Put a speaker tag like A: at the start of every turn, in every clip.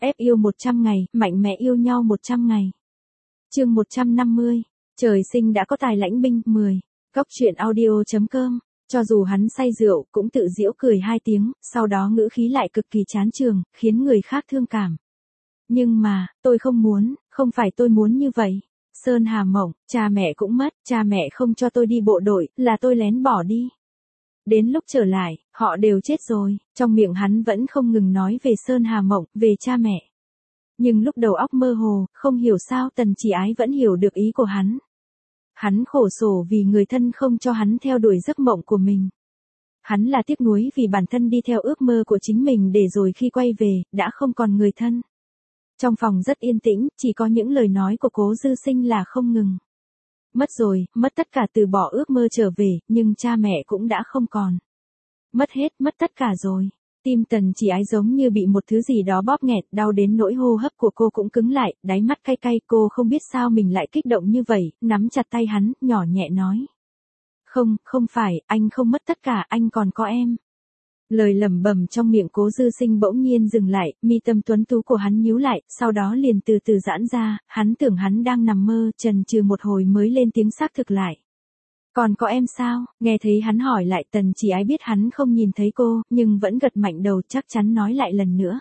A: Ép yêu 100 ngày, mạnh mẽ yêu nhau 100 ngày. Chương 150. Trời sinh đã có tài lãnh binh. 10. Góc truyện audio.com. Cho dù hắn say rượu, cũng tự giễu cười 2 tiếng, sau đó ngữ khí lại cực kỳ chán chường, khiến người khác thương cảm. Nhưng mà, tôi không muốn, không phải tôi muốn như vậy. Sơn Hà Mộng, cha mẹ cũng mất, cha mẹ không cho tôi đi bộ đội, là tôi lén bỏ đi. Đến lúc trở lại, họ đều chết rồi, trong miệng hắn vẫn không ngừng nói về Sơn Hà Mộng, về cha mẹ. Nhưng lúc đầu óc mơ hồ, không hiểu sao Tần Chỉ Ái vẫn hiểu được ý của hắn. Hắn khổ sở vì người thân không cho hắn theo đuổi giấc mộng của mình. Hắn là tiếc nuối vì bản thân đi theo ước mơ của chính mình để rồi khi quay về, đã không còn người thân. Trong phòng rất yên tĩnh, chỉ có những lời nói của Cố Dư Sinh là không ngừng. Mất rồi, mất tất cả từ bỏ ước mơ trở về, nhưng cha mẹ cũng đã không còn. Mất hết, mất tất cả rồi. Tim Tần Chỉ Ái giống như bị một thứ gì đó bóp nghẹt, đau đến nỗi hô hấp của cô cũng cứng lại, đáy mắt cay cay, cô không biết sao mình lại kích động như vậy, nắm chặt tay hắn, nhỏ nhẹ nói. Không, không phải, anh không mất tất cả, anh còn có em. Lời lẩm bẩm trong miệng Cố Dư Sinh bỗng nhiên dừng lại, mi tâm tuấn tú của hắn nhíu lại, sau đó liền từ từ giãn ra, hắn tưởng hắn đang nằm mơ, chần chừ một hồi mới lên tiếng xác thực lại. Còn có em sao? Nghe thấy hắn hỏi lại, Tần Chỉ Ái biết hắn không nhìn thấy cô, nhưng vẫn gật mạnh đầu, chắc chắn nói lại lần nữa.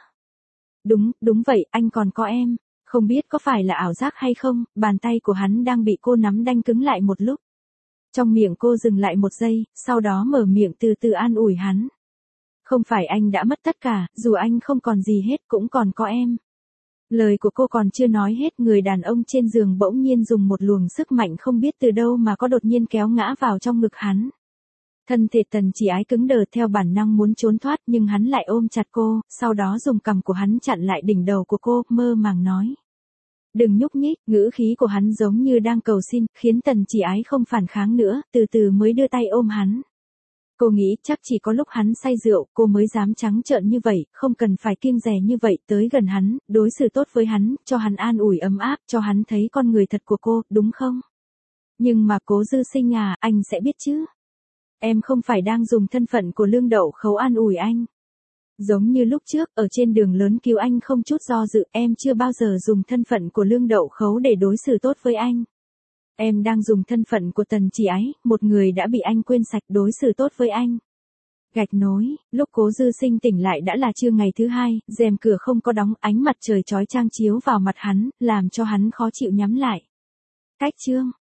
A: Đúng vậy, anh còn có em. Không biết có phải là ảo giác hay không, bàn tay của hắn đang bị cô nắm đanh cứng lại một lúc. Trong miệng cô dừng lại một giây, sau đó mở miệng từ từ an ủi hắn. Không phải anh đã mất tất cả, dù anh không còn gì hết cũng còn có em. Lời của cô còn chưa nói hết, người đàn ông trên giường bỗng nhiên dùng một luồng sức mạnh không biết từ đâu mà có đột nhiên kéo ngã vào trong ngực hắn. Thân thể Tần Chỉ Ái cứng đờ theo bản năng muốn trốn thoát nhưng hắn lại ôm chặt cô, sau đó dùng cằm của hắn chặn lại đỉnh đầu của cô, mơ màng nói. Đừng nhúc nhích, ngữ khí của hắn giống như đang cầu xin, khiến Tần Chỉ Ái không phản kháng nữa, từ từ mới đưa tay ôm hắn. Cô nghĩ chắc chỉ có lúc hắn say rượu, cô mới dám trắng trợn như vậy, không cần phải kiêng dè như vậy, tới gần hắn, đối xử tốt với hắn, cho hắn an ủi ấm áp, cho hắn thấy con người thật của cô, đúng không? Nhưng mà Cố Dư Sinh à, anh sẽ biết chứ? Em không phải đang dùng thân phận của Lương Đậu Khấu an ủi anh. Giống như lúc trước, ở trên đường lớn cứu anh không chút do dự, em chưa bao giờ dùng thân phận của Lương Đậu Khấu để đối xử tốt với anh. Em đang dùng thân phận của Tần Chỉ Ái, một người đã bị anh quên sạch, đối xử tốt với anh. Gạch nối, lúc Cố Dư Sinh tỉnh lại đã là trưa ngày thứ 2, rèm cửa không có đóng, ánh mặt trời chói chang chiếu vào mặt hắn, làm cho hắn khó chịu nhắm lại. Cách chương.